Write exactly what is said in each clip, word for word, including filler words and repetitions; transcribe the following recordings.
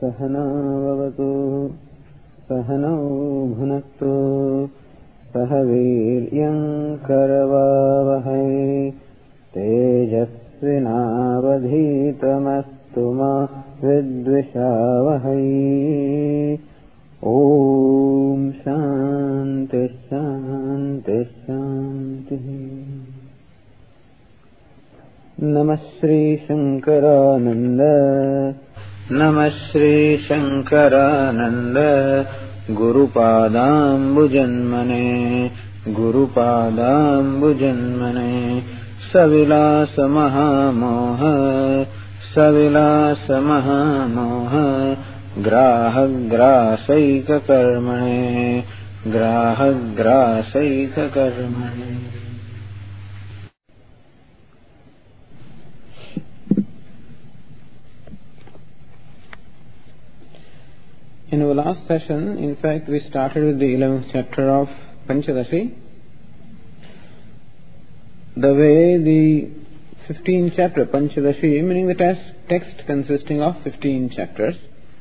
सहना भवतु सहनौ भुनक्तु सह वीर्यं करवावहै तेजस्विनावधीतमस्तु मा विद्विषावहै। ओम शांति शांति शांति। नमः श्री शंकरानंद नमः Shri Shankaranand गुरुपादाम्बुजन्मने गुरुपादाम्बुजन्मने सविलास महामोह सविलास महामोह ग्राहग्रासैककर्मणे ग्राहग्रासैककर्मणे। In our last session, in fact, we started with the eleventh chapter of Panchadashi. The way the fifteenth chapter, Panchadashi, meaning the text, text consisting of fifteen chapters.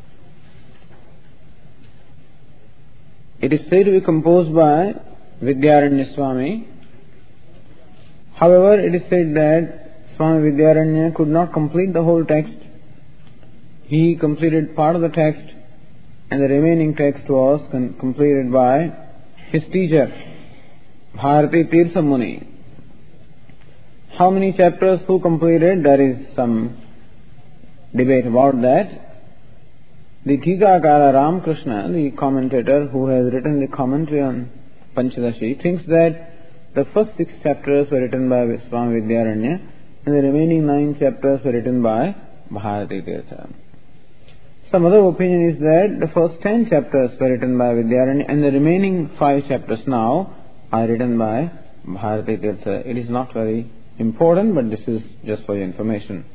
It is said to be composed by Vidyaranya Swami. However, it is said that Swami Vidyaranya could not complete the whole text. He completed part of the text, and the remaining text was con- completed by his teacher, Bharati Tirtha Muni. How many chapters who completed? There is some debate about that. The Tikakara Ramakrishna, the commentator who has written the commentary on Panchadashi, thinks that the first six chapters were written by Swami Vidyaranya and the remaining nine chapters were written by Bharati Tirtha. Some other opinion is that the first ten chapters were written by Vidyaranya and the remaining five chapters now are written by Bharati Tirtha. It is not very important, but this is just for your information.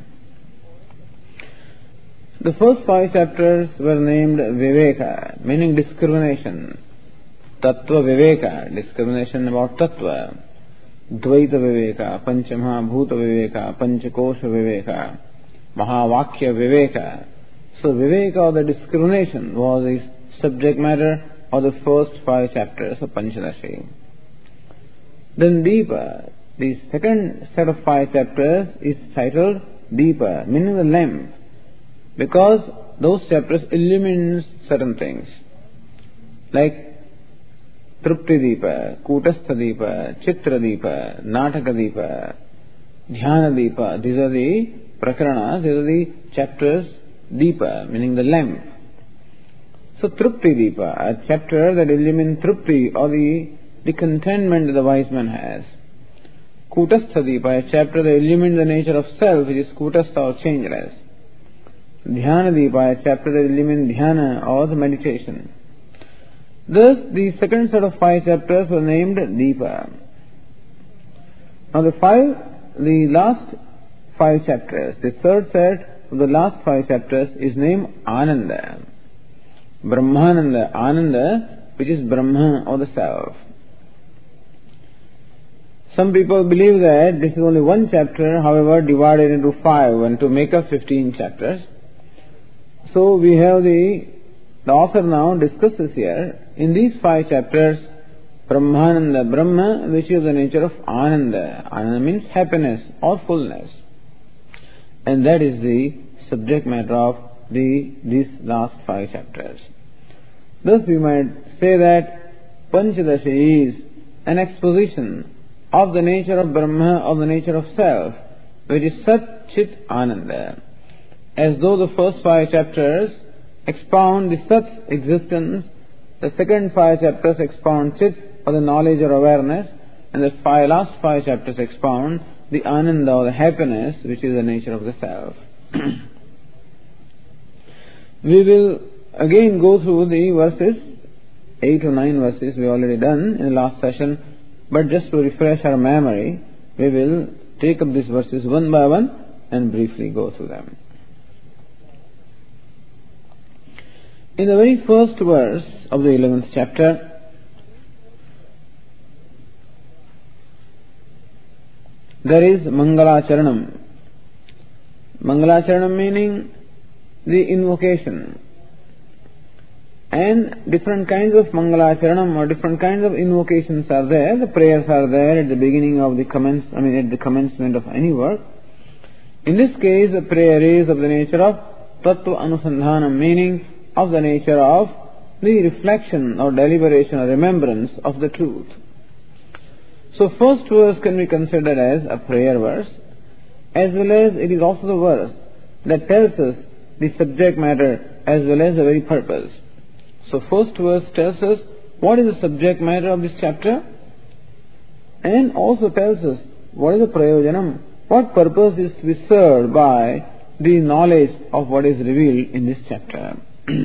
The first five chapters were named Viveka, meaning discrimination. Tattva Viveka, discrimination about Tattva. Dvaita Viveka, Panchamaha Bhuta Viveka, Panchakosha Viveka, Mahavakya Viveka. So Viveka, or the discrimination, was the subject matter of the first five chapters of Panchadashi. Then Deepa, the second set of five chapters, is titled Deepa, meaning the lamp, because those chapters illumine certain things, like Trupti Deepa, Kutastha Deepa, Chitra Deepa, Nataka Deepa, Dhyana Deepa. These are the prakaranas, these are the chapters. Deepa, meaning the lamp. So Trupti Deepa, a chapter that illumines Trupti, or the, the contentment that the wise man has. Kutastha Deepa, a chapter that illumines the nature of self, which is Kutastha or changeless. Dhyana Deepa, a chapter that illumines Dhyana or the meditation. Thus, the second set of five chapters were named Deepa. Now the five, the last five chapters, the third set the last five chapters is named Ananda. Brahmananda, Ananda, which is Brahma or the Self. Some people believe that this is only one chapter, however divided into five and to make up fifteen chapters. So we have the, the author now discusses here, in these five chapters, Brahmananda, Brahma, which is the nature of Ananda. Ananda means happiness or fullness. And that is the subject matter of the these last five chapters. Thus we might say that Panchadashi is an exposition of the nature of Brahma, of the nature of self, which is Sat Chit Ananda. As though the first five chapters expound the Sat's existence, the second five chapters expound Chit, or the knowledge or awareness, and the five, last five chapters expound the Ananda, or the happiness, which is the nature of the self. We will again go through the verses, eight or nine verses we already done in the last session, but just to refresh our memory, we will take up these verses one by one and briefly go through them. In the very first verse of the eleventh chapter, there is Mangalacharanam. Mangalacharanam meaning the invocation. And different kinds of Mangalacharanam or different kinds of invocations are there. The prayers are there at the beginning of the commence, I mean at the commencement of any work. In this case, the prayer is of the nature of Tattva Anusandhanam, meaning of the nature of the reflection or deliberation or remembrance of the truth. So first verse can be considered as a prayer verse, as well as it is also the verse that tells us the subject matter as well as the very purpose. So first verse tells us what is the subject matter of this chapter, and also tells us what is the prayojanam, what purpose is to be served by the knowledge of what is revealed in this chapter.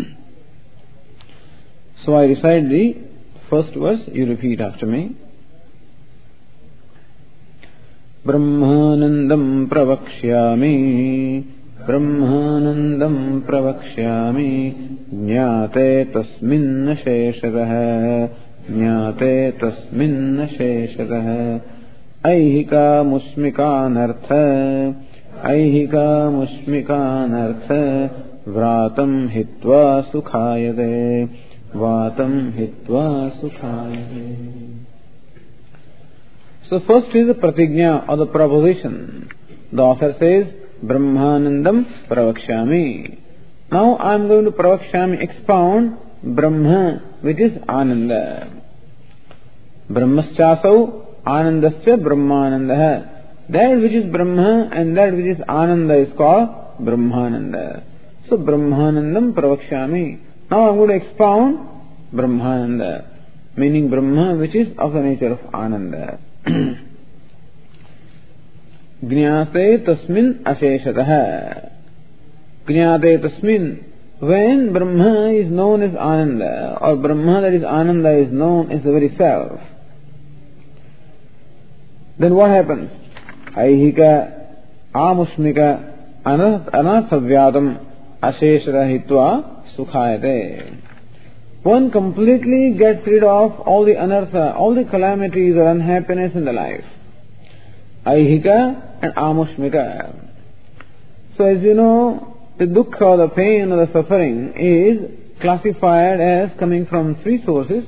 So I recite the first verse, you repeat after me. Brahmanandam pravakshyami, Brahmanandam pravakshyami, jnate tasmin sheshatah, jnate tasmin sheshatah, aihika musmikanartha, aihika musmikanartha, vratam hitva sukhayate, vatam hitva sukhayate. So first is the pratigna or the proposition. The author says, Brahmanandam pravakshami. Now I am going to pravakshami, expound Brahma, which is Ananda. Brahmaschasau Anandasya Brahmananda. That which is Brahma and that which is Ananda is called Brahmananda. So Brahmanandam pravakshami. Now I am going to expound Brahmananda, meaning Brahma which is of the nature of Ananda. Jnate tasmin asheshatah. Jnate tasmin. When Brahma is known as Ananda, or Brahma that is Ananda is known as the very self, then what happens? Aihika amusmika anathavyatam asheshatah hitva sukhayate. One completely gets rid of all the anartha, all the calamities or unhappiness in the life. Aihika and amushmika. So as you know, the dukkha or the pain or the suffering is classified as coming from three sources: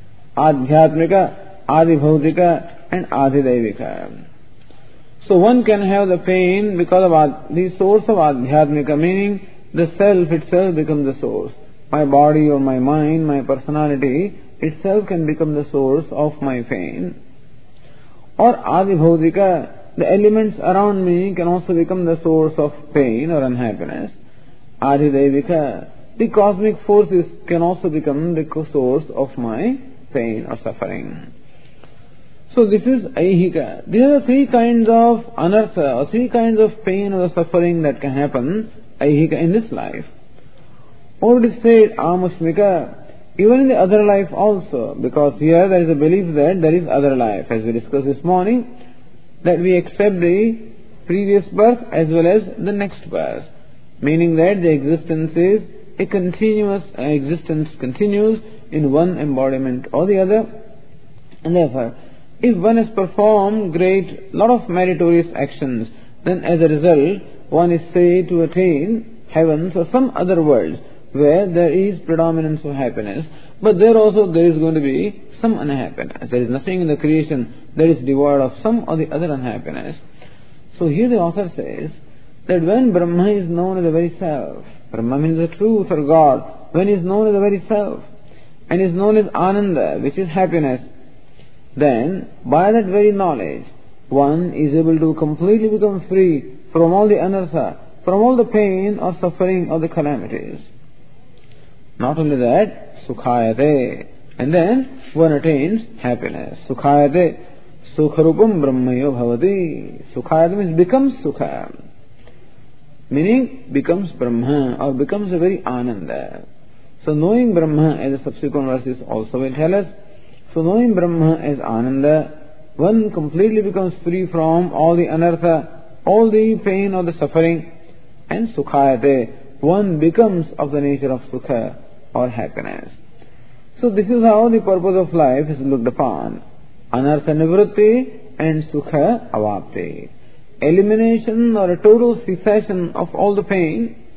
adhyatmika, adibhautika and adidaivika. So one can have the pain because of the source of adhyatmika, meaning the self itself becomes the source. My body or my mind, my personality itself can become the source of my pain. Or adibhaudika, the elements around me can also become the source of pain or unhappiness. Adidevika, the cosmic forces can also become the source of my pain or suffering. So this is aihika. These are the three kinds of anartha or three kinds of pain or suffering that can happen aihika in this life. Or it is said amushmika, even in the other life also, because here there is a belief that there is other life, as we discussed this morning, that we accept the previous birth as well as the next birth, meaning that the existence is a continuous uh, existence continues in one embodiment or the other, and therefore, if one has performed great lot of meritorious actions, then as a result, one is said to attain heavens or some other worlds, where there is predominance of happiness, but there also there is going to be some unhappiness. There is nothing in the creation that is devoid of some or the other unhappiness. So here the author says that when Brahma is known as the very self, Brahma means the truth or God, when he is known as the very self, and is known as Ananda, which is happiness, then by that very knowledge, one is able to completely become free from all the anartha, from all the pain or suffering or the calamities. Not only that, sukhayate, and then one attains happiness. Sukhayate, sukharupam brahmayo bhavati. Sukhayate means becomes sukha, meaning becomes Brahma or becomes a very Ananda. So knowing Brahma, as the subsequent verses also will tell us, so knowing Brahma as Ananda, one completely becomes free from all the anartha, all the pain or the suffering, and sukhayate, one becomes of the nature of sukha or happiness. So this is how the purpose of life is looked upon. Anartha nivritti and sukha avapti. Elimination or a total cessation of all the pain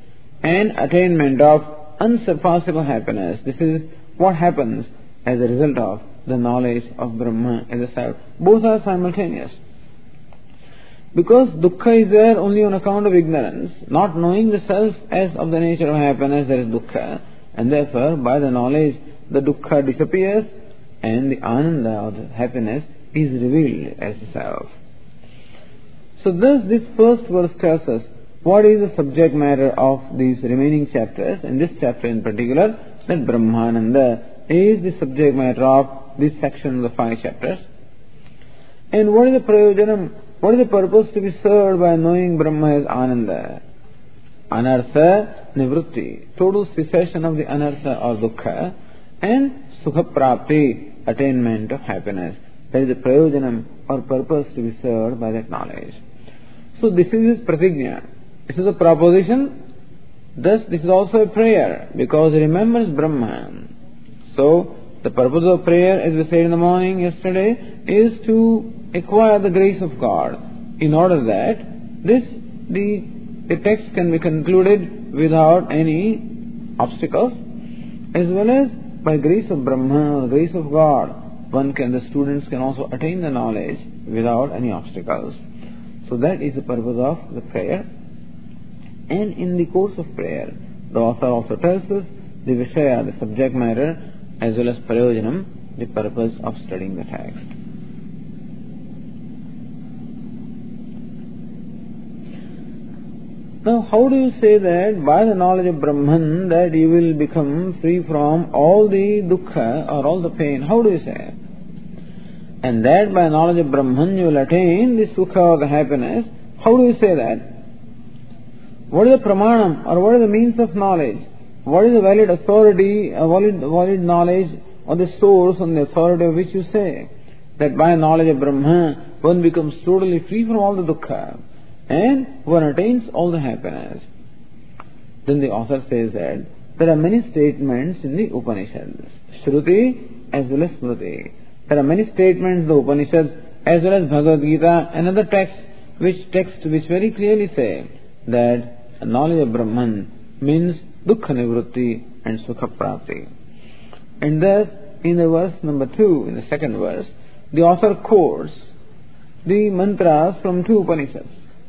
and attainment of unsurpassable happiness. This is what happens as a result of the knowledge of Brahma as a self. Both are simultaneous. Because dukkha is there only on account of ignorance, not knowing the self as of the nature of happiness, there is dukkha, and therefore by the knowledge the dukkha disappears and the ananda or the happiness is revealed as the self. So thus this first verse tells us what is the subject matter of these remaining chapters, in this chapter in particular, that Brahmananda is the subject matter of this section of the five chapters. And what is the prayojanam? What is the purpose to be served by knowing Brahma as Ananda? Anartha nivrutti, total cessation of the anartha or dukkha, and sukha prapti, attainment of happiness. That is the prayojanam or purpose to be served by that knowledge. So this is his pratigna. This is a proposition. Thus this is also a prayer because he remembers Brahman. So the purpose of prayer, as we said in the morning yesterday, is to acquire the grace of God, in order that this the the text can be concluded without any obstacles, as well as by grace of Brahma, the grace of God, one can the students can also attain the knowledge without any obstacles. So that is the purpose of the prayer. And in the course of prayer, the author also tells us the Vishaya, the subject matter, as well as Prayojanam, the purpose of studying the text. Now, how do you say that by the knowledge of Brahman that you will become free from all the dukkha or all the pain? How do you say? And that by knowledge of Brahman you will attain the sukha or the happiness. How do you say that? What is the pramanam or what is the means of knowledge? What is the valid authority, a valid, valid knowledge or the source on the authority of which you say that by knowledge of Brahma one becomes totally free from all the dukkha and one attains all the happiness? Then the author says that there are many statements in the Upanishads, Shruti as well as Smriti. There are many statements in the Upanishads as well as Bhagavad Gita and other texts which texts which very clearly say that knowledge of Brahman means dukkha nivrutti and sukha prapti. And thus, in the verse number two, in the second verse, the author quotes the mantras from two Upanishads.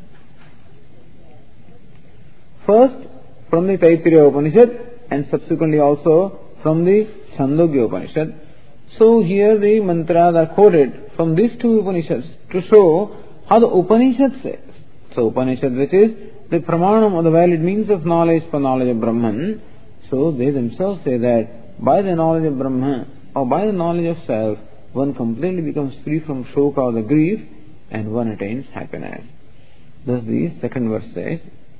First, from the Taittiriya Upanishad and subsequently also from the Chandogya Upanishad. So here the mantras are quoted from these two Upanishads to show how the Upanishad says. So Upanishad, which is the pramanam or the valid means of knowledge for knowledge of Brahman, so they themselves say that by the knowledge of Brahman or by the knowledge of self, one completely becomes free from shoka or the grief and one attains happiness. Thus the second verse says,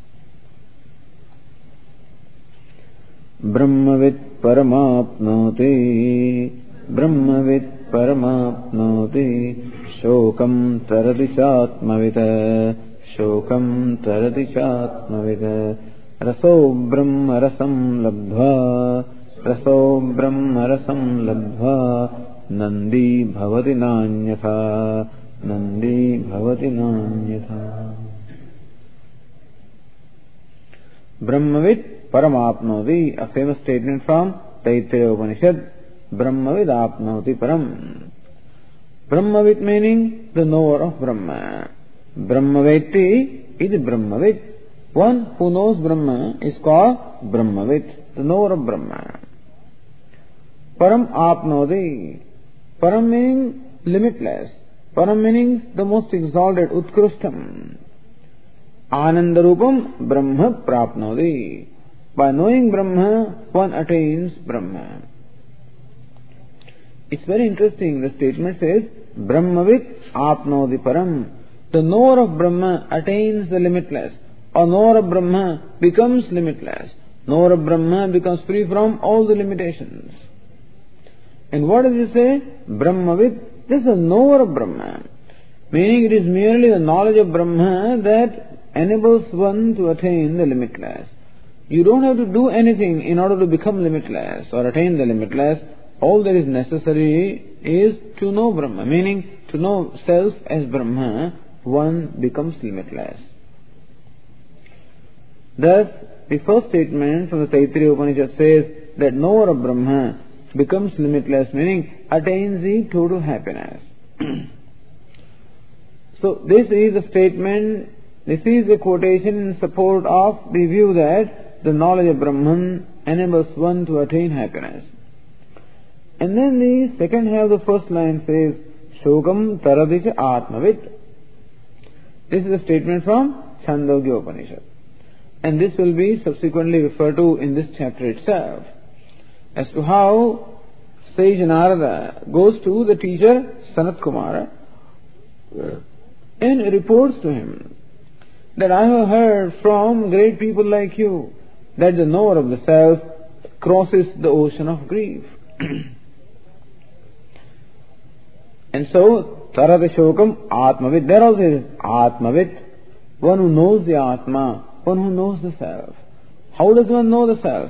Brahmavit paramapnoti, Brahmavit paramapnoti, shokam taradishatmavita, shokam taradishatmavita, raso brahma rasam labdha, raso brahma rasam labdha, nandi bhavati nanyatha, nandi bhavati nanyatha. Brahmavit paramapnoti, a famous statement from Taittiriya Upanishad. Brahmavid apnoti param. Brahmavit meaning the knower of Brahma. Brahmaveti is Brahmavit. One who knows Brahma is called Brahmavit, the knower of Brahma. Param apnoti. Param meaning limitless. Param meaning the most exalted, Utkrishtam. Anandarupam Brahma prapnoti. By knowing Brahma, one attains Brahma. It's very interesting. The statement says, Brahmavit apnoti param. The knower of Brahma attains the limitless. Or knower of Brahma becomes limitless. Knower of Brahma becomes free from all the limitations. And what does it say? Brahmavit, this is a knower of Brahma. Meaning it is merely the knowledge of Brahma that enables one to attain the limitless. You don't have to do anything in order to become limitless or attain the limitless. All that is necessary is to know Brahma, meaning to know self as Brahma, one becomes limitless. Thus, the first statement from the Taittiriya Upanishad says that knower of Brahma becomes limitless, meaning attains the total happiness. So this is a statement, this is a quotation in support of the view that the knowledge of Brahman enables one to attain happiness. And then the second half of the first line says, Shokam Taradisha Atmavit. This is a statement from Chandogya Upanishad. And this will be subsequently referred to in this chapter itself. As to how sage Narada goes to the teacher Sanat Kumara and reports to him that I have heard from great people like you that the knower of the self crosses the ocean of grief. And so, Tarata Shokam Atmavit, there also is Atmavit, one who knows the Atma, one who knows the self. How does one know the self?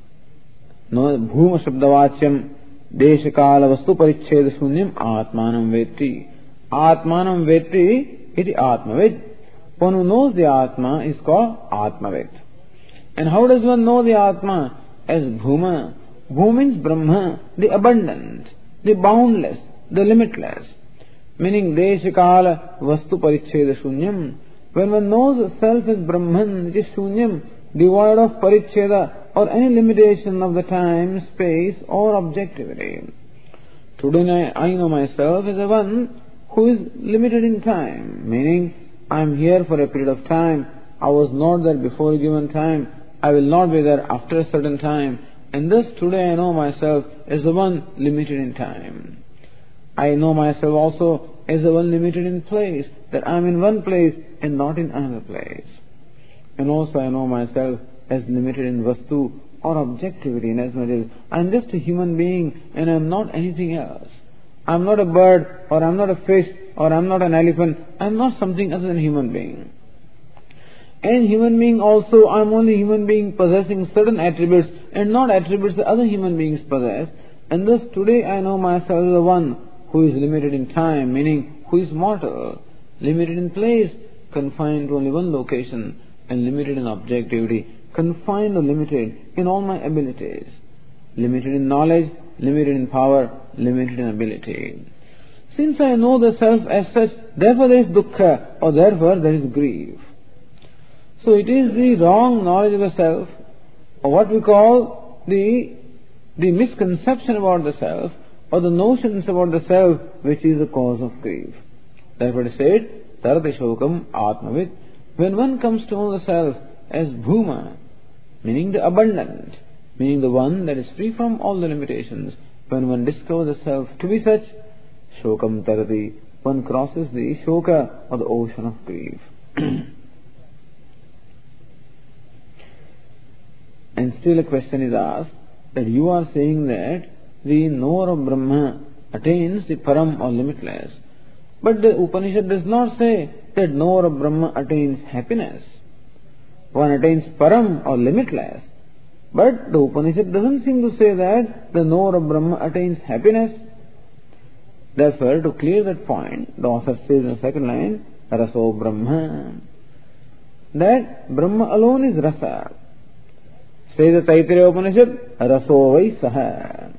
No, Bhuma Shabdavachyam Deshakala Vastu Paricheda Shunyam Atmanam Vetti. Atmanam Vetti iti Atmavit. One who knows the Atma is called Atmavit. And how does one know the Atma? As Bhuma. Bhuma means Brahma, the abundant, the boundless, the limitless. Meaning Deshakala Vastu Paricheda Shunyam. When one knows the self as Brahman, which is Shunyam, devoid of Paricheda or any limitation of the time, space or objectivity. Today I know myself as a one who is limited in time, meaning I am here for a period of time, I was not there before a given time, I will not be there after a certain time, and thus today I know myself as the one limited in time. I know myself also as the one limited in place, that I am in one place and not in another place. And also I know myself as limited in vastu or objectivity, in as much as I am just a human being and I am not anything else. I am not a bird, or I am not a fish, or I am not an elephant. I am not something other than a human being. And human being also, I am only human being possessing certain attributes and not attributes that other human beings possess. And thus today I know myself as the one who is limited in time, meaning who is mortal, limited in place, confined to only one location, and limited in objectivity, confined or limited in all my abilities, limited in knowledge, limited in power, limited in ability. Since I know the self as such, therefore there is dukkha, or therefore there is grief. So it is the wrong knowledge of the self, or what we call the, the misconception about the self, or the notions about the self, which is the cause of grief. Therefore it is said, Tarati Shokam Atmavit. When one comes to know the self as Bhuma, meaning the abundant, meaning the one that is free from all the limitations, when one discovers the self to be such, Shokam Tarati, one crosses the Shoka, or the ocean of grief. And still a question is asked, that you are saying that the knower of Brahma attains the Param or limitless. But the Upanishad does not say that knower of Brahma attains happiness. One attains Param or limitless. But the Upanishad doesn't seem to say that the knower of Brahma attains happiness. Therefore, to clear that point, the author says in the second line, Raso Brahma, that Brahma alone is Rasa. Says the Taittiriya Upanishad, Raso Vai Saha.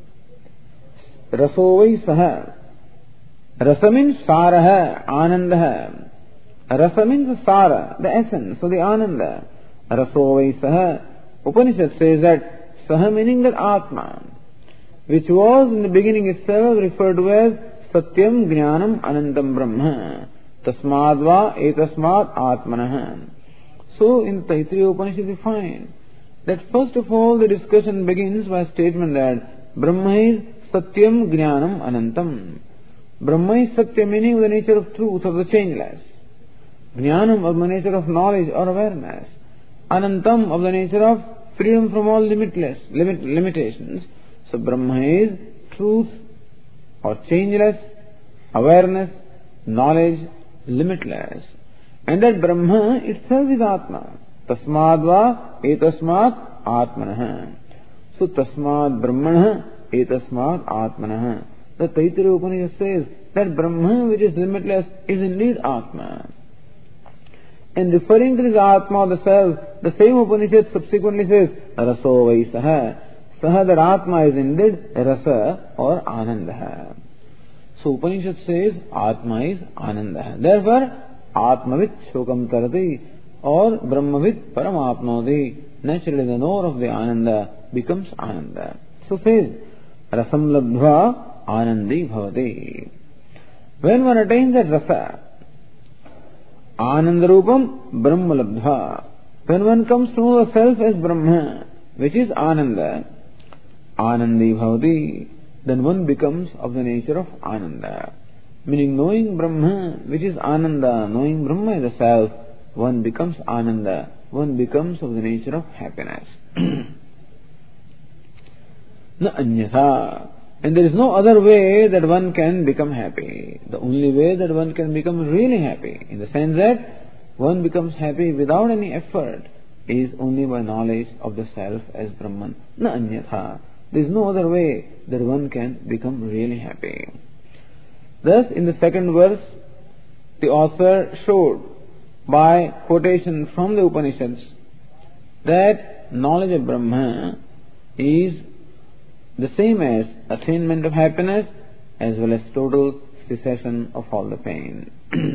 Raso Vai Saha. Rasa means Saraha, Anandaha. Rasa means the Sara, the essence, so the Ananda. Raso Vai Saha. Upanishad says that Saha meaning that Atma, which was in the beginning itself referred to as Satyam Jnanam Anantam Brahma. Tasmadva etasmad Atmanah. So in Taittiriya Upanishad we find that first of all the discussion begins by a statement that Brahma is Satyam Jnanam Anantam. Brahma is Satya meaning the nature of truth, of the changeless. Jnanam of the nature of knowledge or awareness. Anantam of the nature of freedom from all limitless limit, limitations. So Brahma is truth or changeless, awareness, knowledge, limitless. And that Brahma itself is Atma. Tasmadva etasmat Atmanah. So Tasmad Brahmanah etasmat Atmanah. The Taittiriya Upanishad says that Brahma, which is limitless, is indeed Atma. And referring to this Atma, the self, the same Upanishad subsequently says, Raso vai saha. Saha, that Atma is indeed Rasa or Ananda. So Upanishad says Atma is Ananda. Therefore, Atmavit Shokam Tarati or Brahmavit Paramapnodi. Naturally, the knower of the Ananda becomes Ananda. So says, Rasam Labdhva Anandi Bhavati. When one attains that Rasa, Ananda Rupam Brahma Labdhva. When one comes to know the self as Brahma, which is Ananda, Anandi Bhavati, then one becomes of the nature of Ananda. Meaning knowing Brahma, which is Ananda, knowing Brahma as the self, one becomes Ananda, one becomes of the nature of happiness. Na anyatha. And there is no other way that one can become happy. The only way that one can become really happy, in the sense that one becomes happy without any effort, is only by knowledge of the self as Brahman. Na anyatha. There is no other way that one can become really happy. Thus, in the second verse, the author showed by quotation from the Upanishads that knowledge of Brahma is the same as attainment of happiness as well as total cessation of all the pain.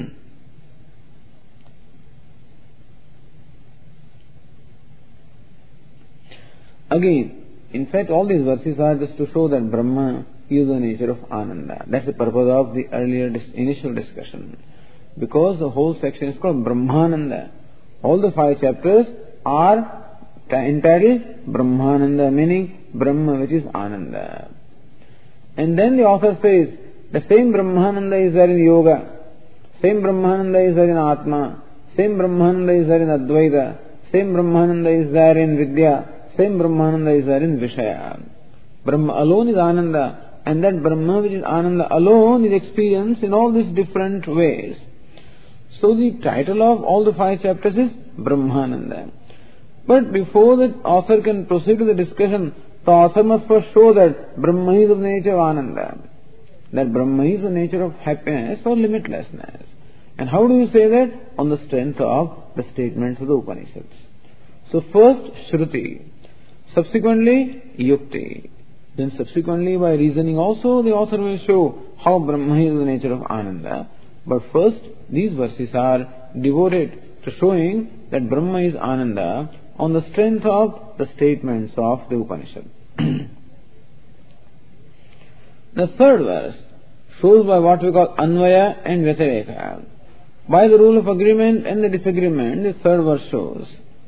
Again, in fact, all these verses are just to show that Brahma is the nature of Ananda. That's the purpose of the earlier dis- initial discussion. Because the whole section is called Brahmananda. All the five chapters are t- entitled Brahmananda, meaning Brahma, which is Ananda. And then the author says, the same Brahmananda is there in Yoga, same Brahmananda is there in Atma, same Brahmananda is there in Advaita, same Brahmananda is there in Vidya, same Brahmananda is there in Vishaya. Brahma alone is Ananda, and that Brahma which is Ananda alone is experienced in all these different ways. So the title of all the five chapters is Brahmananda. But before the author can proceed to the discussion, the author must first show that Brahma is of the nature of Ananda, that Brahma is the nature of happiness or limitlessness. And how do you say that? On the strength of the statements of the Upanishads. So first Shruti, subsequently Yukti, then subsequently by reasoning also the author will show how Brahma is the nature of Ananda. But first these verses are devoted to showing that Brahma is Ananda on the strength of the statements of the Upanishad. The third verse shows by what we call Anvaya and Vyatireka. By the rule of agreement and the disagreement, the third verse shows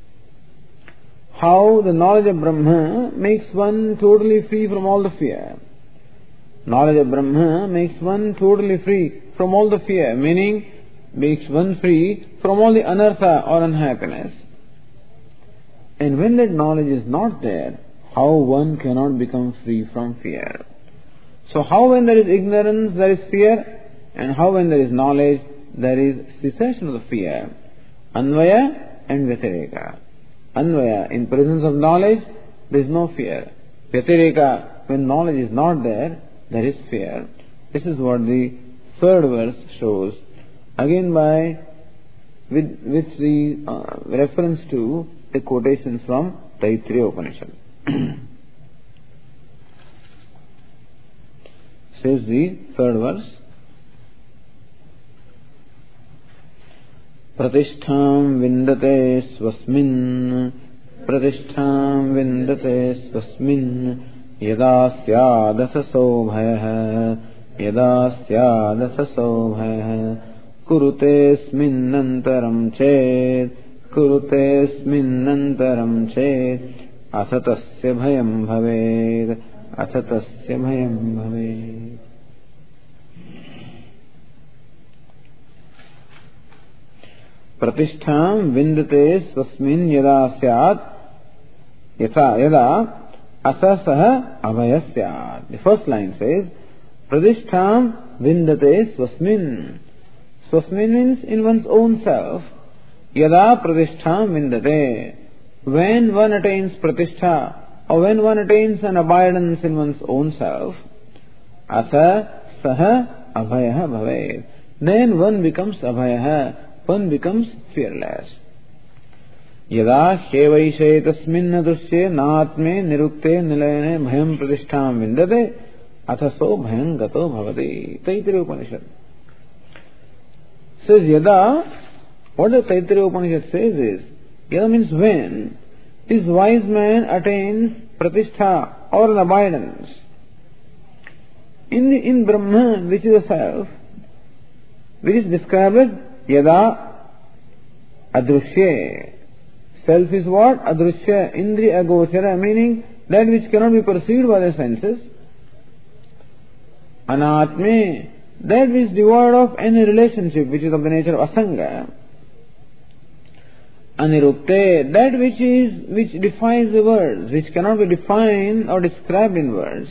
how the knowledge of Brahma makes one totally free from all the fear. Knowledge of Brahma makes one totally free from all the fear, meaning makes one free from all the anartha or unhappiness. And when that knowledge is not there, how one cannot become free from fear. So how when there is ignorance there is fear, and how when there is knowledge there is cessation of the fear. Anvaya and Vyatireka. Anvaya, in presence of knowledge there is no fear. Vyatireka, when knowledge is not there, there is fear. This is what the third verse shows. Again by with, with the uh, reference to the quotations from Taittiriya Upanishad. Says the third verse, Pratishtham vindate swasmin, Pratishtham vindate swasmin, Yada syadasaso bhayah, Yada syadasaso bhayah, Kurute sminnantaram ched, Kurute sminnantaram ched, Asatasya bhayam bhaved, Asatasya bhayam bhaved. Pratishtham vindate swasmin yada syat, yatha yada asasaha abhaya syat. The first line says, Pratishtham vindate swasmin. Swasmin means in one's own self. Yada pratishtham vindate. When one attains pratishtha, or when one attains an abidance in one's own self, asa saha abhaya bhaved. Then one becomes abhaya, one becomes fearless. Yada shevaishe tasmin adrusye natme nirukte nilayane bhayam pratishtham vindate athaso bhayam gato bhavati. Taittiriya Upanishad says yada. What the Taittiriya Upanishad says is, yada means when this wise man attains pratishtha or an abidance in the, in Brahman, which is a self, which is described as yada adrushya. Self is what? Adrushya, indriya agochara, meaning that which cannot be perceived by the senses. Anatme, that which is devoid of any relationship, which is of the nature of asanga. Anirukte, that which is, which defies the words, which cannot be defined or described in words.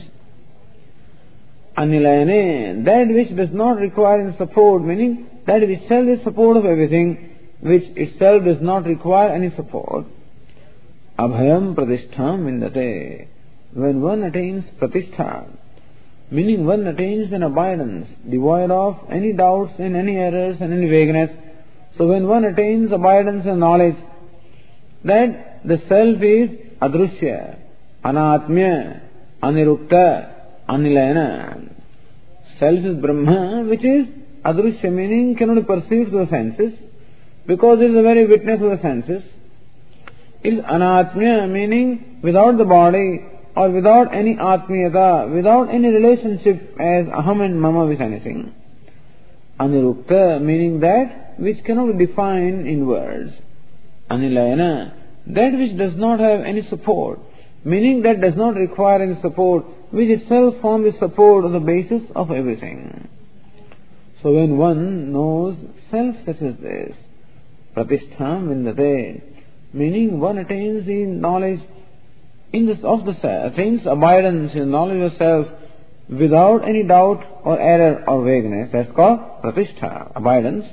Anilayane, that which does not require any support, meaning that itself is support of everything, which itself does not require any support. Abhayam pratishtham vindate. When one attains pratishtha, meaning one attains an abidance, devoid of any doubts and any errors and any vagueness. So when one attains abidance and knowledge that the self is adrushya, anatmya, anirukta, anilayana. Self is Brahma, which is adrushya, meaning cannot be perceived through the senses, because it is the very witness of the senses. It is anatmya, meaning without the body or without any atmiyata, without any relationship as aham and mama with anything. Anirukta, meaning that which cannot be defined in words. Anilayana, that which does not have any support, meaning that does not require any support, which itself forms the support of the basis of everything. So when one knows self such as this, pratistham vindate, meaning one attains the knowledge in this of the self, attains abidance in knowledge of self without any doubt or error or vagueness. That's called pratishtha, abidance.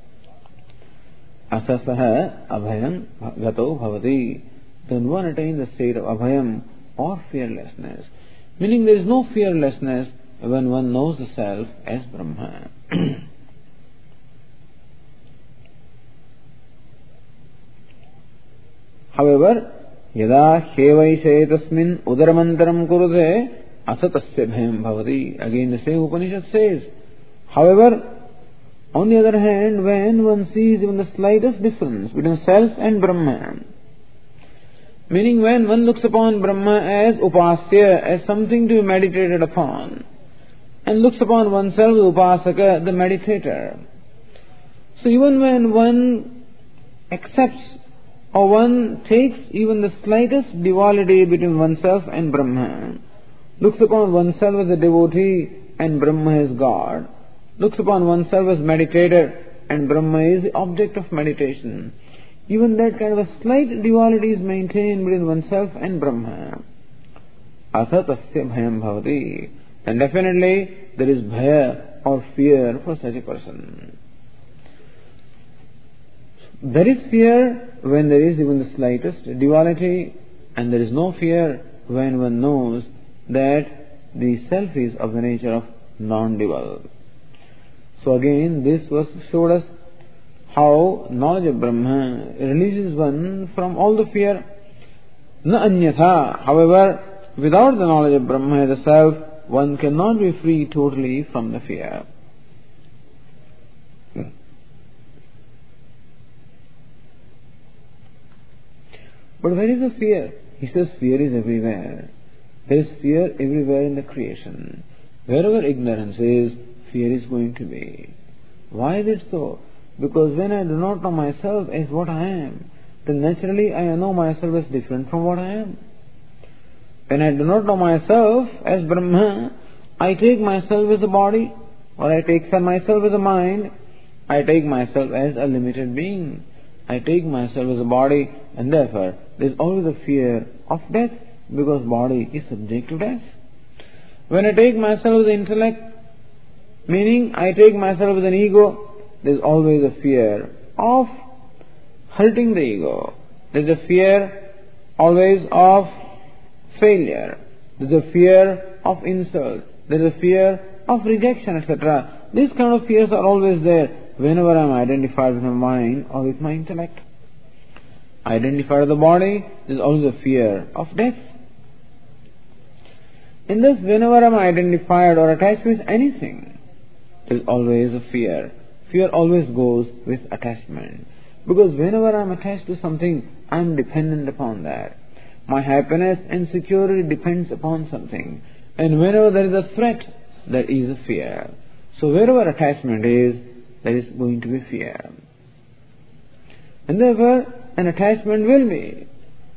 Asasaha abhayam gato bhavati. Then one attains the state of abhayam or fearlessness. Meaning there is no fearlessness when one knows the self as Brahma. However, yada hevaishe tasmin udaramantaram kurute asatasya bhayam bhavati. Again the same Upanishad says, however, on the other hand, when one sees even the slightest difference between self and Brahman, meaning when one looks upon Brahma as upasya, as something to be meditated upon, and looks upon oneself as upasaka, the meditator. So even when one accepts or one takes even the slightest duality between oneself and Brahma, looks upon oneself as a devotee and Brahma is God, looks upon oneself as meditator and Brahma is the object of meditation, even that kind of a slight duality is maintained between oneself and Brahma. Atha tasya bhayam bhavati. And definitely there is bhaya or fear for such a person. There is fear when there is even the slightest duality, and there is no fear when one knows that the self is of the nature of non-dual. So again, this verse showed us how knowledge of Brahma releases one from all the fear. Na anyatha. However, without the knowledge of Brahma as a self, one cannot be free totally from the fear. But where is the fear? He says fear is everywhere. There is fear everywhere in the creation. Wherever ignorance is, fear is going to be. Why is it so? Because when I do not know myself as what I am, then naturally I know myself as different from what I am. When I do not know myself as Brahma, I take myself as a body, or I take myself as a mind, I take myself as a limited being. I take myself as a body, and therefore there is always a fear of death, because body is subject to death. When I take myself as an intellect, meaning I take myself as an ego, there is always a fear of hurting the ego. There is a fear always of failure. There is a fear of insult. There is a fear of rejection, et cetera. These kind of fears are always there. whenever I am identified with my mind or with my intellect. Identified with the body, there is always a fear of death. And thus, whenever I am identified or attached with anything, there is always a fear. Fear always goes with attachment. Because whenever I am attached to something, I am dependent upon that. My happiness and security depends upon something. And whenever there is a threat, there is a fear. So wherever attachment is, there is going to be fear. And therefore, an attachment will be.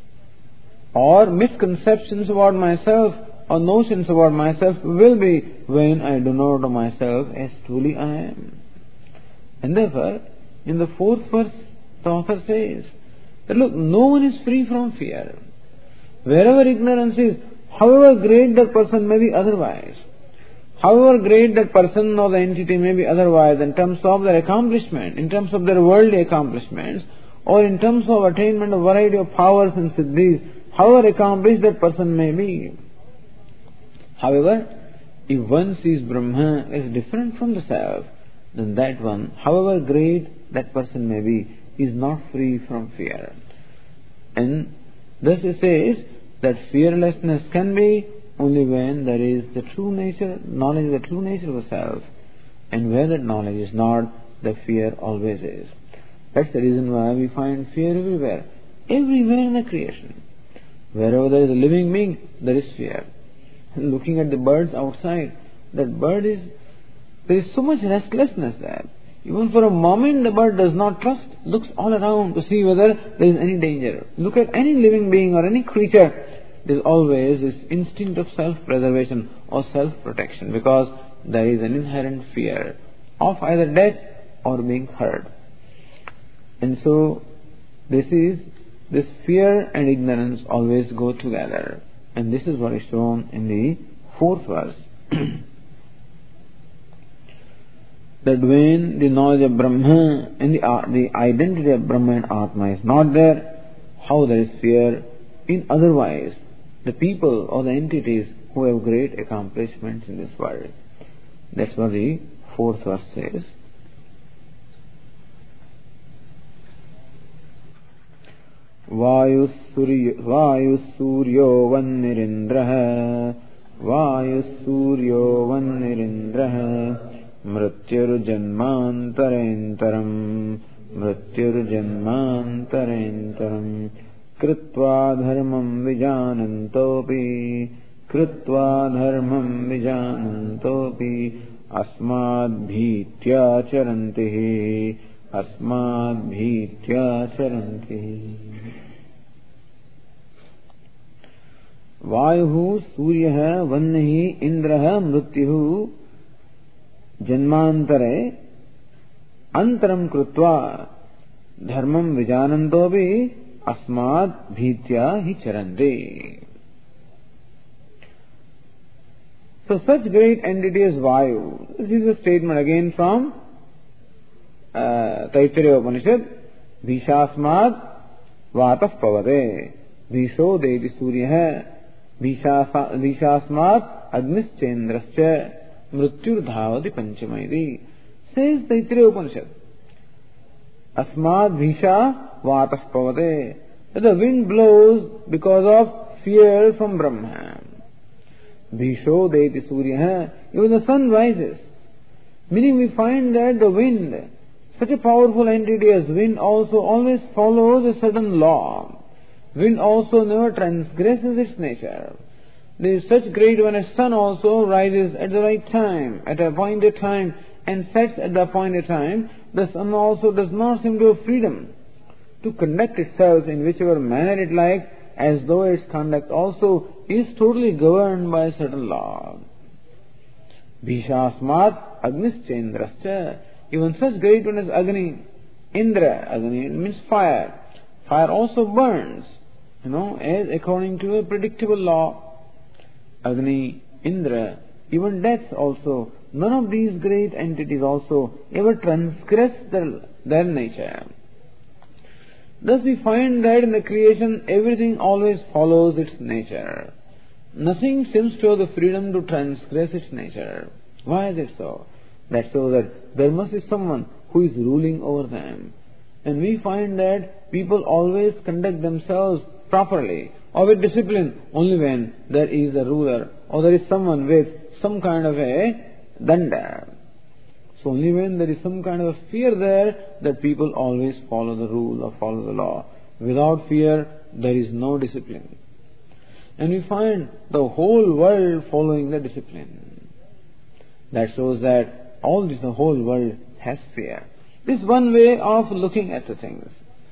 Or misconceptions about myself or notions about myself will be when I do not know myself as truly I am. And therefore, in the fourth verse, the author says that look, no one is free from fear. Wherever ignorance is, however great that person may be otherwise, however great that person or the entity may be otherwise in terms of their accomplishment, in terms of their worldly accomplishments, or in terms of attainment of variety of powers and siddhis, however accomplished that person may be. However, if one sees Brahma as different from the self, then that one, however great that person may be, is not free from fear. And thus it says that fearlessness can be only when there is the true nature, knowledge of the true nature of the self. And where that knowledge is not, the fear always is. That's the reason why we find fear everywhere. Everywhere in the creation. Wherever there is a living being, there is fear. Looking at the birds outside, that bird is, there is so much restlessness there. Even for a moment the bird does not trust, looks all around to see whether there is any danger. Look at any living being or any creature, there is always this instinct of self-preservation or self-protection, because there is an inherent fear of either death or being hurt. And so this is, this fear and ignorance always go together. And this is what is shown in the fourth verse. That when the knowledge of Brahma and the, uh, the identity of Brahma and Atma is not there, how there is fear in otherwise the people or the entities who have great accomplishments in this world. That's what the fourth verse says. Vayusuryo vannirindraha Vayusuryo vannirindraha Mrityur janmantarentaram Mrityur janmantarentaram Kritva dharmam vijanantopi Kritva dharmam vijanantopi Asmad bhitya charantihi Asmad bhitya charantihi. Vayuhu Surya Vannihi Indraha Mrityuhu Janmantare Antaram Krutva Dharmam Vijanantobi Asmad Bhitya Hi Charante. So such great entity as Vayu. This is a statement again from uh, Taittiriya Upanishad. Bhishasmad Vatah Pavade Bhisho Devi Surya Vishasmat Agnischendrascha Mrityur Dhavati Panchamaidi. Says the Taittiriya Upanishad. Asmad Bhisha Vatah Pavate. The wind blows because of fear from Brahma. Bhisho Devi Surya. Even the sun rises. Meaning we find that the wind, such a powerful entity as wind, also always follows a certain law. Wind also never transgresses its nature. There is such great one as sun also rises at the right time, at a appointed time, and sets at the appointed time. The sun also does not seem to have freedom to conduct itself in whichever manner it likes, as though its conduct also is totally governed by a certain law. Bhishasmat Agnischendrascha. Even such great one as Agni, Indra, Agni means fire. Fire also burns, you know, as according to a predictable law. Agni, Indra, even death also. None of these great entities also ever transgress their, their nature. Thus we find that in the creation everything always follows its nature. Nothing seems to have the freedom to transgress its nature. Why is it so? That shows that there must be someone who is ruling over them. And we find that people always conduct themselves properly or with discipline only when there is a ruler or there is someone with some kind of a danda. So only when there is some kind of fear there that people always follow the rule or follow the law. Without fear, there is no discipline. And we find the whole world following the discipline. That shows that all this, the whole world has fear. This is one way of looking at the things.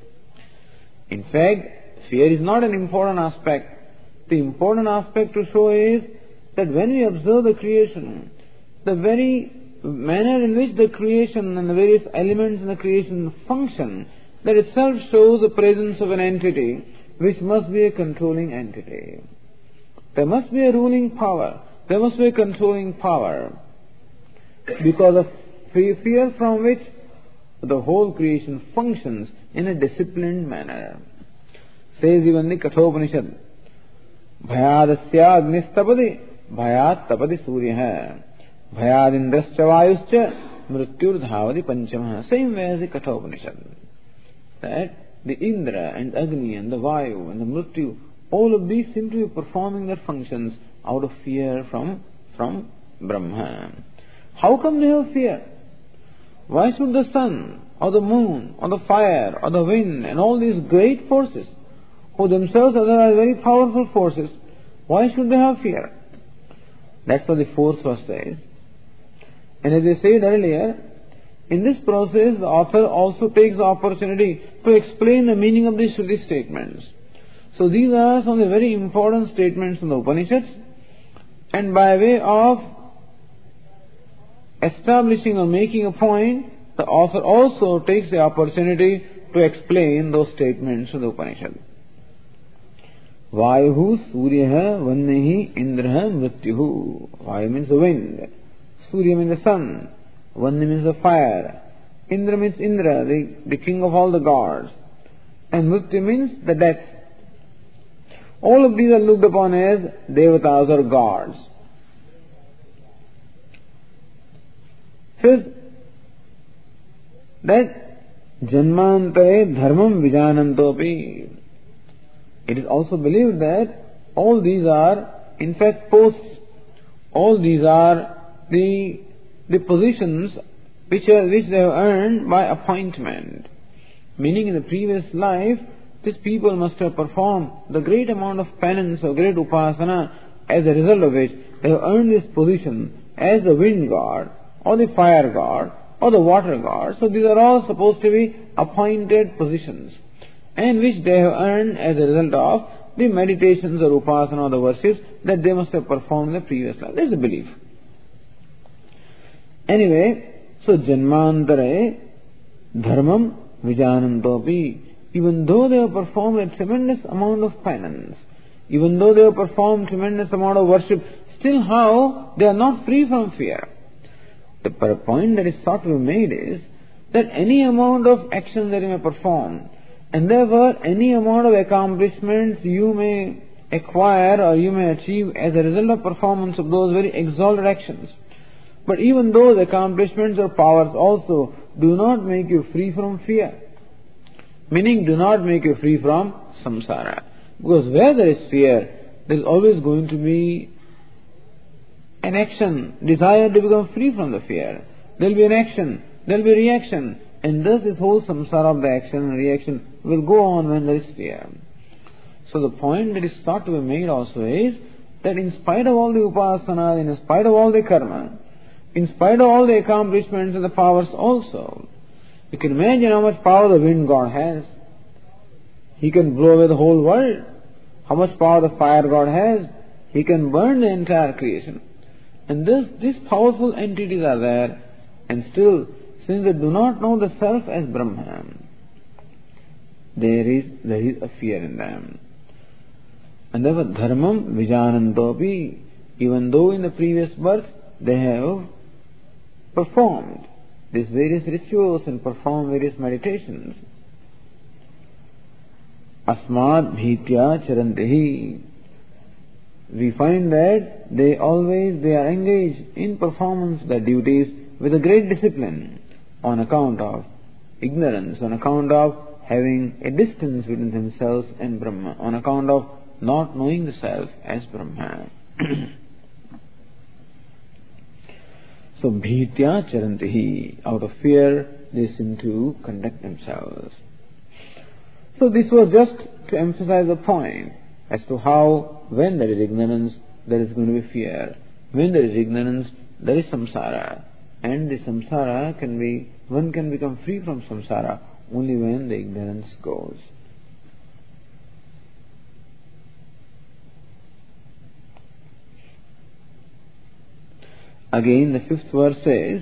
In fact, fear is not an important aspect. The important aspect to show is that when we observe the creation, the very manner in which the creation and the various elements in the creation function, that itself shows the presence of an entity which must be a controlling entity. There must be a ruling power. There must be a controlling power. Because of fear from which the whole creation functions in a disciplined manner. Says even the Kathopanishad, Bhayadasya Agnistapadi, Bhayat Tapadi Suryaha, Bhayadindrascha Vayuscha, Mrityur Dhavadi Panchamaha. Same way as the Kathopanishad. That the Indra and Agni and the Vayu and the Mrityu, all of these seem to be performing their functions out of fear from, from Brahma. How come they have fear? Why should the sun or the moon or the fire or the wind and all these great forces, who themselves are very powerful forces, why should they have fear? That's what the fourth verse says. And as I said earlier, in this process the author also takes the opportunity to explain the meaning of these Shruti statements. So these are some of the very important statements from the Upanishads, and by way of establishing or making a point, the author also takes the opportunity to explain those statements of the Upanishad. Vayuhu Suryaha Vannehi Indraha Mrityuhu. Vayu means the wind. Surya means the sun. Vanni means the fire. Indra means Indra, the, the king of all the gods. And Mrityu means the death. All of these are looked upon as devatas or gods. Says that Janmantare Dharmam Vijanantopi. It is also believed that all these are in fact posts. All these are the the positions which are which they have earned by appointment. Meaning in the previous life, these people must have performed the great amount of penance or great upasana, as a result of which they have earned this position as the wind god, or the fire god, or the water god. So these are all supposed to be appointed positions, and which they have earned as a result of the meditations or upasana or the worships that they must have performed in the previous life. This is a belief. Anyway, so Janmantare Dharmam Vijanantopi. Even though they have performed a tremendous amount of penance, even though they have performed tremendous amount of worship, still how they are not free from fear. The point that is sought to be made is that any amount of action that you may perform, and therefore any amount of accomplishments you may acquire or you may achieve as a result of performance of those very exalted actions, but even those accomplishments or powers also do not make you free from fear. Meaning, do not make you free from samsara. Because where there is fear, there is always going to be an action, desire to become free from the fear. There will be an action, there will be a reaction, and thus this whole samsara of the action and reaction will go on when there is fear. So the point that is sought to be made also is that in spite of all the upasana, in spite of all the karma, in spite of all the accomplishments and the powers also, you can imagine how much power the wind god has. He can blow away the whole world. How much power the fire god has. He can burn the entire creation. And this, these powerful entities are there, and still, since they do not know the self as Brahman, there is, there is a fear in them. And therefore, Dharmam Vijanantopi, even though in the previous birth they have performed these various rituals and perform various meditations, Asmad Bhitya Charantihi, we find that they always, they are engaged in performance of their duties with a great discipline. on account of ignorance, on account of having a distance between themselves and Brahma, on account of not knowing the self as Brahma. So, bhitya charantihi, out of fear, they seem to conduct themselves. So, this was just to emphasize a point as to how, when there is ignorance, there is going to be fear. When there is ignorance, there is samsara. And the samsara can be, one can become free from samsara only when the ignorance goes. Again, the fifth verse says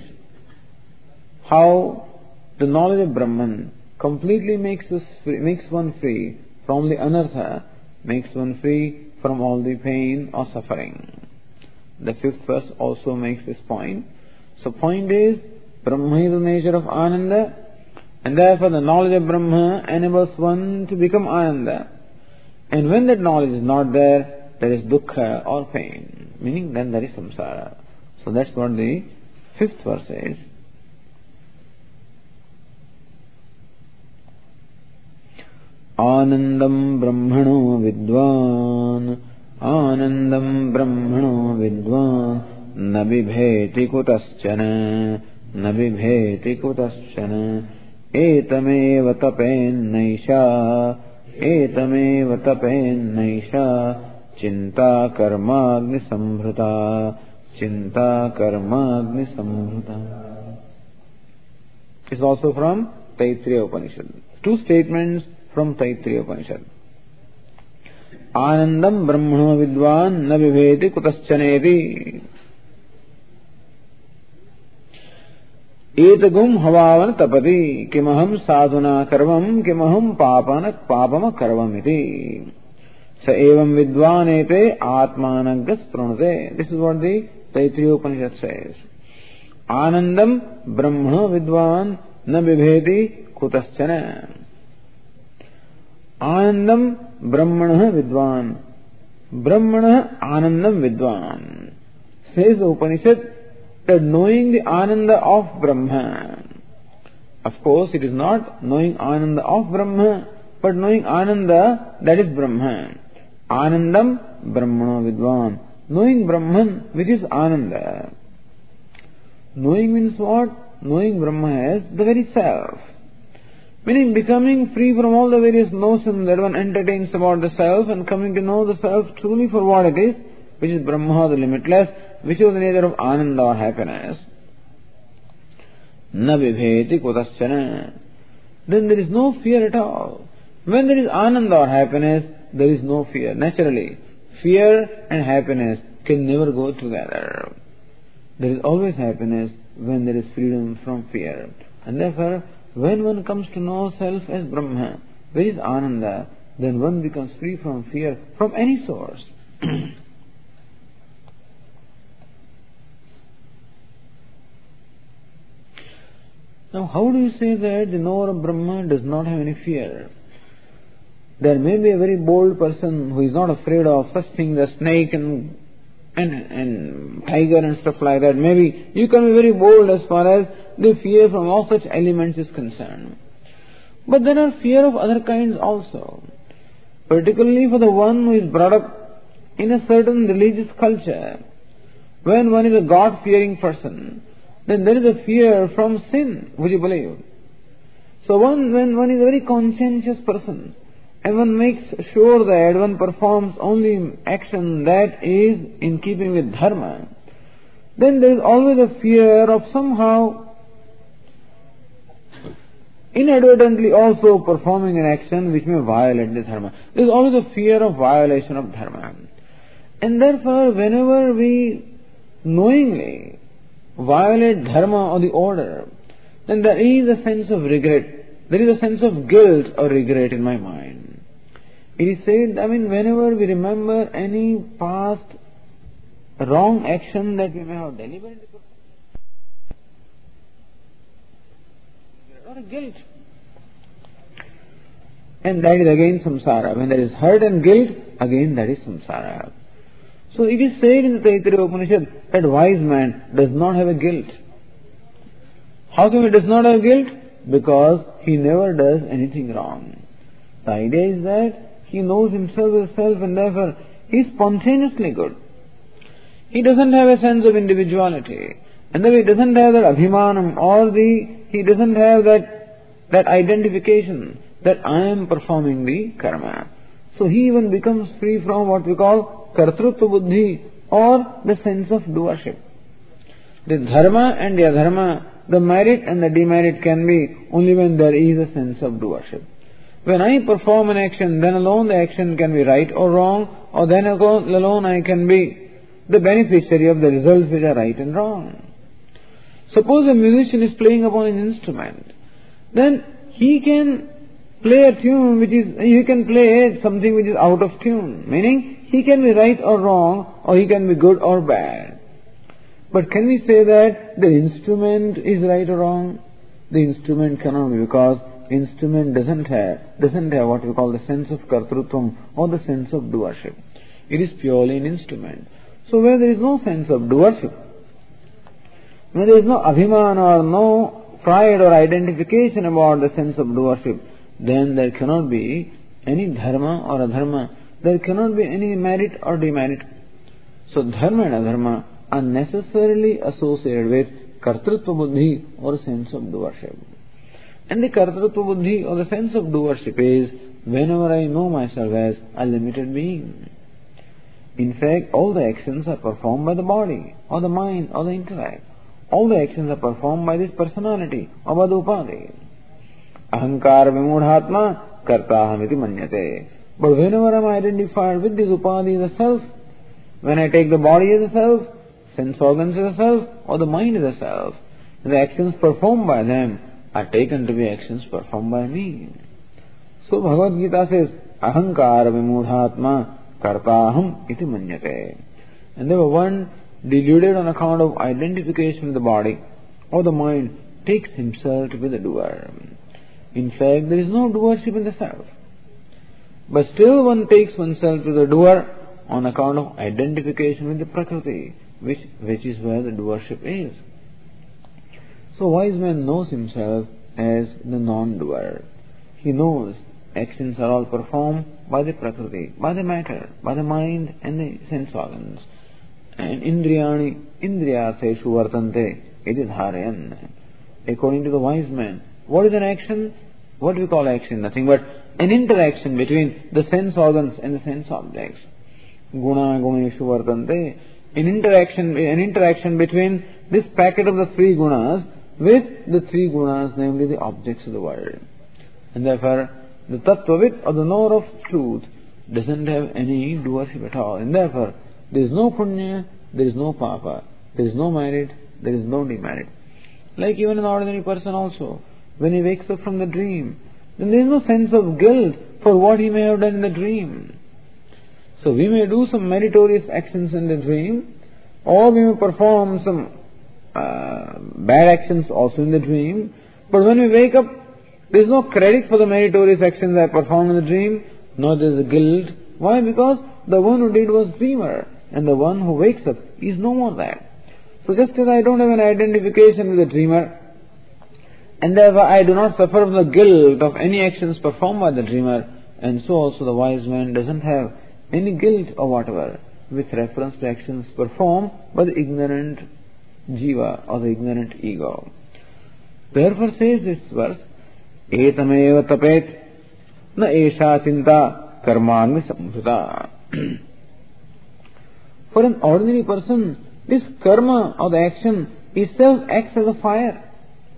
how the knowledge of Brahman completely makes us free, makes one free from the anartha, makes one free from all the pain or suffering. The fifth verse also makes this point. So, point is, Brahma is the nature of Ananda, and therefore the knowledge of Brahma enables one to become Ananda. And when that knowledge is not there, there is dukkha or pain, meaning then there is samsara. So that's what the fifth verse says. Anandam brahmano vidvan, anandam brahmano vidvan, na bibheti kutaschana, na bibheti kutaschana, etameva tapen naisha, etameva tapen naisha, chinta karmagni sambrita, chinta karmagni sambrita. It's also from Taittiriya Upanishad. Two statements from Taittiriya Upanishad. Anandam brahmano vidvan na viveti kutaschaneti. Etagum havavan tapati kimaham sadhuna karvam kimaham papana papama karvamiti. Sa evam vidvanete atmanaggas pranute. This is what the Taittiriya Upanishad says. Anandam brahmano vidvan na viveti kutaschana. Anandam brahmana vidvan. Brahmana anandam vidvan. Says the Upanishad that knowing the ananda of Brahma. Of course, it is not knowing ananda of Brahma, but knowing ananda that is Brahma. Anandam brahmana vidvan. Knowing Brahman, which is ananda. Knowing means what? Knowing Brahma as the very self. Meaning becoming free from all the various notions that one entertains about the self and coming to know the self truly for what it is, which is Brahma, the limitless, which is the nature of Ananda or happiness. Na vibheti kutaschana. Then there is no fear at all. When there is Ananda or happiness, there is no fear. Naturally, fear and happiness can never go together. There is always happiness when there is freedom from fear. And therefore, when one comes to know self as Brahma, where is Ananda, then one becomes free from fear from any source. Now, how do you say that the knower of Brahma does not have any fear? There may be a very bold person who is not afraid of such things as snake and, and, and tiger and stuff like that. Maybe you can be very bold as far as the fear from all such elements is concerned. But there are fear of other kinds also. Particularly for the one who is brought up in a certain religious culture. When one is a God-fearing person, then there is a fear from sin, would you believe? So one, when one is a very conscientious person, and one makes sure that one performs only action that is in keeping with dharma, then there is always a fear of somehow inadvertently also performing an action which may violate the dharma. There is always a fear of violation of dharma. And therefore, whenever we knowingly violate dharma or the order, then there is a sense of regret. There is a sense of guilt or regret in my mind. It is said, I mean, whenever we remember any past wrong action that we may have deliberately performed, or a guilt. And that is again samsara. When there is hurt and guilt, again that is samsara. So it is said in the Taittiriya Upanishad that wise man does not have a guilt. How come he does not have guilt? Because he never does anything wrong. The idea is that he knows himself as self and therefore he is spontaneously good. He doesn't have a sense of individuality. And therefore he doesn't have that abhimanam or the, he doesn't have that, that identification that I am performing the karma. So he even becomes free from what we call kartrutva buddhi or the sense of doership. The dharma and the adharma, the merit and the demerit can be only when there is a sense of doership. When I perform an action, then alone the action can be right or wrong, or then alone I can be the beneficiary of the results which are right and wrong. Suppose a musician is playing upon an instrument, then he can play a tune which is, he can play something which is out of tune, meaning he can be right or wrong, or he can be good or bad. But can we say that the instrument is right or wrong? The instrument cannot be, because instrument doesn't have, doesn't have what we call the sense of kartrutvam or the sense of doership. It is purely an instrument. So where there is no sense of doership, when there is no abhiman or no pride or identification about the sense of doership, then there cannot be any dharma or adharma. There cannot be any merit or demerit. So dharma and adharma are necessarily associated with kartrutva buddhi or sense of doership. And the kartrutva buddhi or the sense of doership is whenever I know myself as a limited being. In fact, all the actions are performed by the body or the mind or the intellect. All the actions are performed by this personality or by the upadhi. Ahankar vimudhatma kartahamiti manyate. But whenever I am identified with this upadhi as a self, when I take the body as a self, sense organs as a self, or the mind as a self, the actions performed by them are taken to be actions performed by me. So Bhagavad Gita says, Ahankar vimudhatma kartaham iti manyate. And therefore one deluded on account of identification with the body or the mind takes himself to be the doer. In fact, there is no doership in the self. But still one takes oneself to the doer on account of identification with the Prakriti, which, which is where the doership is. So wise man knows himself as the non-doer. He knows actions are all performed by the Prakriti, by the matter, by the mind and the sense organs. And indriyani indriyaseshu vartante iti dharayan. According to the wise man, what is an action? What do we call action? Nothing but an interaction between the sense organs and the sense objects. Guna guneshu vartante. An interaction, an interaction between this packet of the three gunas with the three gunas, namely the objects of the world. And therefore, the tattvavit or the knower of truth doesn't have any doership at all. And therefore, there is no punya, there is no papa, there is no merit, there is no demerit. Like even an ordinary person also, when he wakes up from the dream, then there is no sense of guilt for what he may have done in the dream. So we may do some meritorious actions in the dream, or we may perform some uh, bad actions also in the dream, but when we wake up, there is no credit for the meritorious actions I performed in the dream, nor there is a guilt. Why? Because the one who did was dreamer, and the one who wakes up is no more that. So just as I don't have an identification with the dreamer, and therefore I do not suffer from the guilt of any actions performed by the dreamer, and so also the wise man doesn't have any guilt or whatever with reference to actions performed by the ignorant jiva or the ignorant ego. Therefore says this verse, etameva tapet na esha chinta karmagni samhruta. For an ordinary person, this karma or the action itself acts as a fire.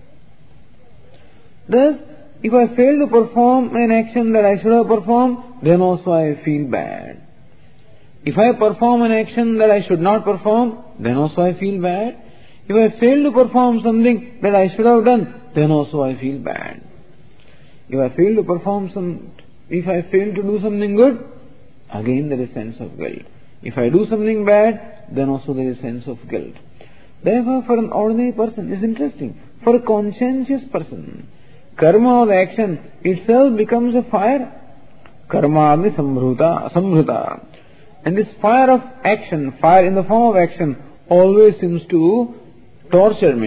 Thus, if I fail to perform an action that I should have performed, then also I feel bad. If I perform an action that I should not perform, then also I feel bad. If I fail to perform something that I should have done, then also I feel bad. If I fail to perform some, if I fail to do something good, again there is sense of guilt. If I do something bad, then also there is sense of guilt. Therefore, for an ordinary person, it's interesting. For a conscientious person, karma or action itself becomes a fire. Karma agni samhruta, samhruta. And this fire of action, fire in the form of action, always seems to torture me,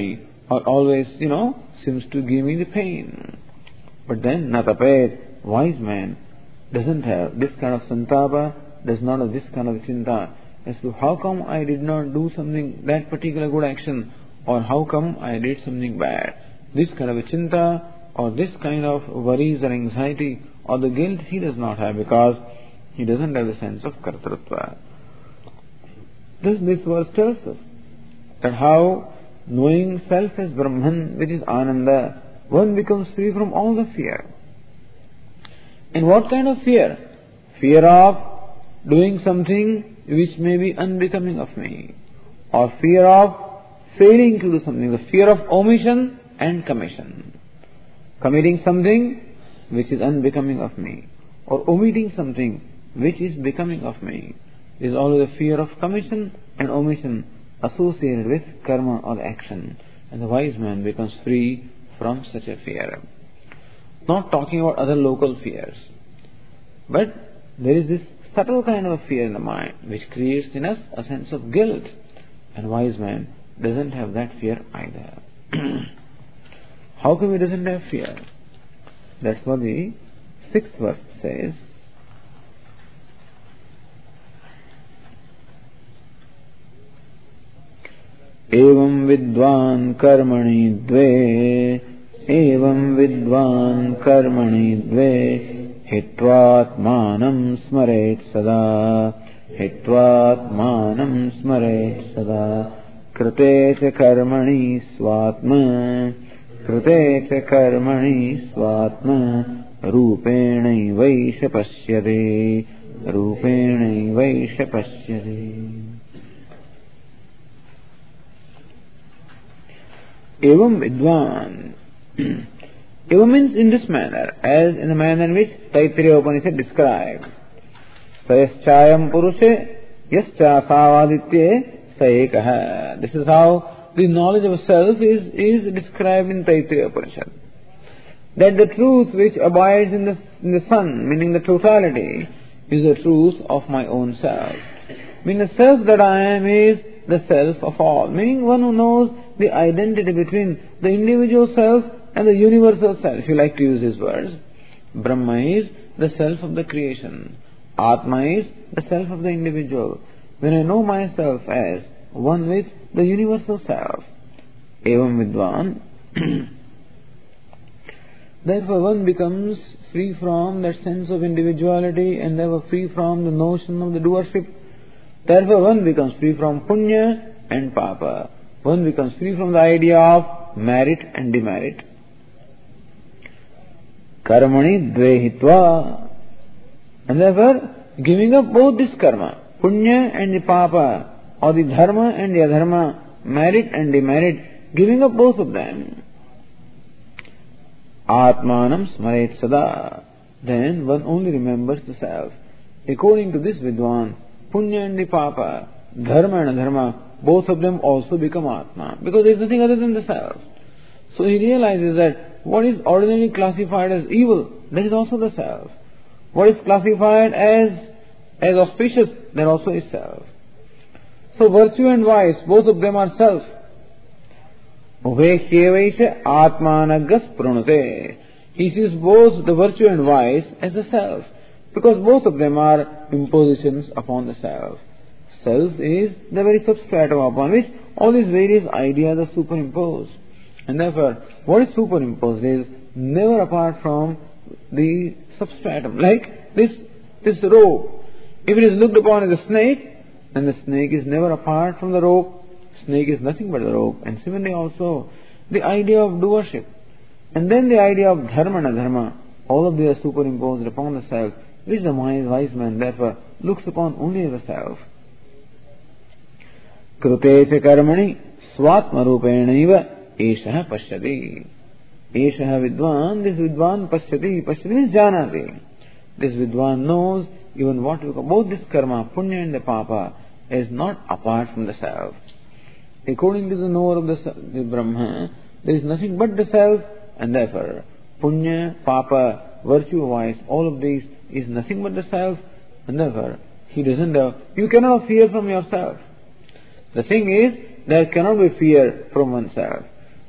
or always, you know, seems to give me the pain. But then, natapet, wise man, doesn't have this kind of santapa, does not have this kind of chinta as to how come I did not do something, that particular good action, or how come I did something bad. This kind of a chinta, or this kind of worries or anxiety, or the guilt he does not have because he doesn't have the sense of kartrutva. Thus this verse tells us that how knowing self as Brahman, which is Ananda, one becomes free from all the fear. And what kind of fear? Fear of doing something which may be unbecoming of me, or fear of failing to do something, the fear of omission and commission. Committing something which is unbecoming of me, or omitting something which is becoming of me, is always a fear of commission and omission associated with karma or action. And the wise man becomes free from such a fear. Not talking about other local fears, but there is this subtle kind of a fear in the mind which creates in us a sense of guilt, and wise man doesn't have that fear either. How come he doesn't have fear? That's what the sixth verse says. Evam vidvan karmani dve, evam vidvan karmani dve, hitvatmanam smaret sada, hitvatmanam smaret sada, krute cha karmani svatma, krute cha karmani svatma, rupenai vaisha pashyate, rupenai vaisha pashyate. Evam vidvan. Evam means in this manner, as in the manner in which Taittiriya Upanishad described. Sayaschayam purushe yascha savaditye sayekaha. This is how the knowledge of self is, is described in Taittiriya Upanishad. That the truth which abides in the, in the sun, meaning the totality, is the truth of my own self. Meaning the self that I am is the self of all. Meaning one who knows the identity between the individual self and the universal self, if you like to use these words. Brahma is the self of the creation. Atma is the self of the individual. When I know myself as one with the universal self, evam vidvan, therefore one becomes free from that sense of individuality and therefore free from the notion of the doership. Therefore one becomes free from punya and papa. One becomes free from the idea of merit and demerit. Karmani dvehitva. And therefore, giving up both this karma, punya and the papa, or the dharma and the adharma, merit and demerit, giving up both of them. Atmanam smaret sada. Then one only remembers the self. According to this Vidwan, punya and the papa, dharma and adharma, both of them also become Atma, because there is nothing other than the self. So he realizes that what is ordinarily classified as evil, that is also the self. What is classified as as auspicious, that also is self. So virtue and vice, both of them are self. Uvekhevaisha atmanagas prunate. He sees both the virtue and vice as the self, because both of them are impositions upon the self. Self is the very substratum upon which all these various ideas are superimposed. And therefore, what is superimposed is never apart from the substratum. Like this, this rope. If it is looked upon as a snake, then the snake is never apart from the rope. Snake is nothing but the rope. And similarly also, the idea of doership. And then the idea of dharma and adharma. All of these are superimposed upon the self, which the wise man therefore looks upon only as a self. Krute cha karmani svatma rupenaiva eshaha pashyati. Eshaha vidvan, this vidvan pashyati, pashyati means janati. This vidvan knows even what we call both this karma, punya and the papa, is not apart from the self. According to the knower of the, the Brahma, there is nothing but the self, and therefore punya, papa, virtue, vice, all of these is nothing but the self, and therefore he doesn't have, you cannot fear from yourself. The thing is, there cannot be fear from oneself.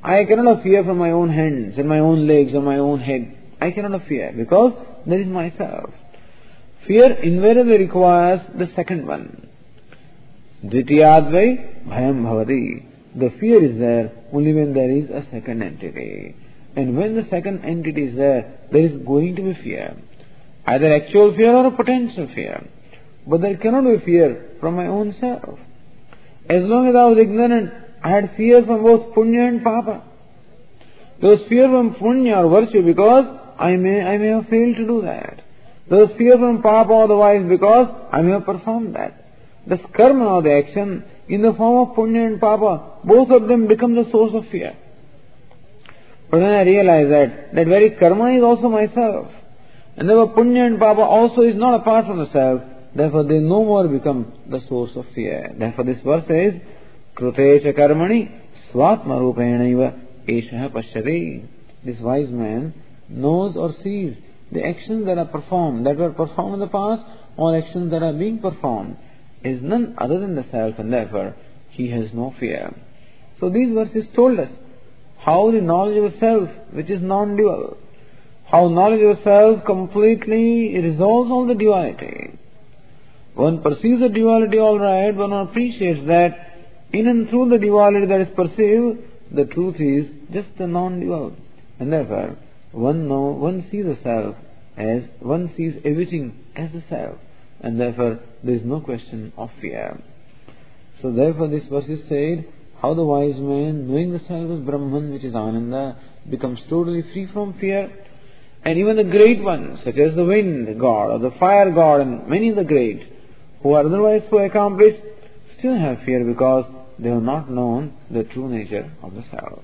I cannot have fear from my own hands and my own legs or my own head. I cannot have fear because there is myself. Fear invariably requires the second one. Dvitiyadvai bhayam bhavati. The fear is there only when there is a second entity. And when the second entity is there, there is going to be fear. Either actual fear or a potential fear. But there cannot be fear from my own self. As long as I was ignorant, I had fear from both punya and papa. There was fear from punya or virtue because I may, I may have failed to do that. There was fear from papa otherwise because I may have performed that. The karma or the action in the form of punya and papa, both of them become the source of fear. But then I realized that that very karma is also myself. And therefore punya and papa also is not apart from the self. Therefore they no more become the source of fear. Therefore this verse says, Krutecha karmani swatma rupenaiva eshaha pashyati. This wise man knows or sees the actions that are performed, that were performed in the past, or actions that are being performed, is none other than the self, and therefore he has no fear. So these verses told us how the knowledge of self, which is non-dual, how knowledge of self completely resolves all the duality. One perceives the duality all right, but one appreciates that in and through the duality that is perceived, the truth is just the non-dual. And therefore, one know, one sees the self as, one sees everything as the self. And therefore, there is no question of fear. So therefore, this verse is said, how the wise man, knowing the self as Brahman, which is Ananda, becomes totally free from fear. And even the great ones, such as the wind god or the fire god and many of the great, who are otherwise so accomplished, still have fear because they have not known the true nature of the self.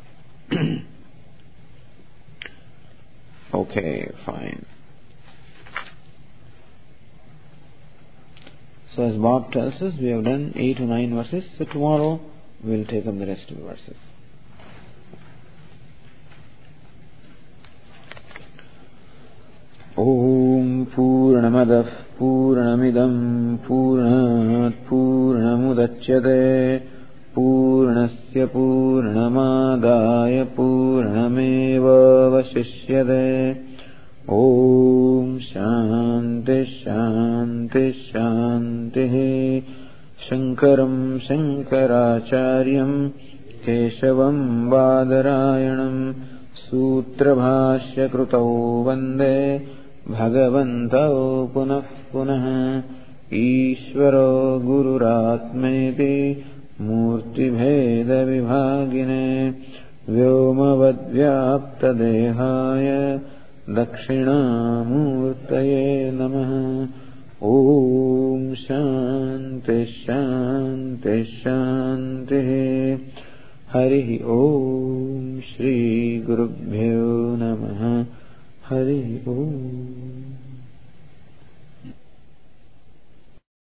Okay, fine. So as Bob tells us, we have done eight or nine verses. So tomorrow we will take up the rest of the verses. Om Purnamadah Purnamidam Purnat Purnamudachyate Purnasya Purnamadaya Purnameva Vashishyate. Om Shanti Shanti Shanti. Shankaram Shankaracharyam Keshavam Badarayanam Sutra Bhashya Krutau Vande Bhagavantau Punah Punah. Ishvaro Gururatmeti Murti Bheda Vibhagine Vyomavadvyapta Dehaya Dakshinamurtaye Namaha. Om Shanti Shanti Shanti. Hari Om Shri Gurubhyo Namaha. Hari Om.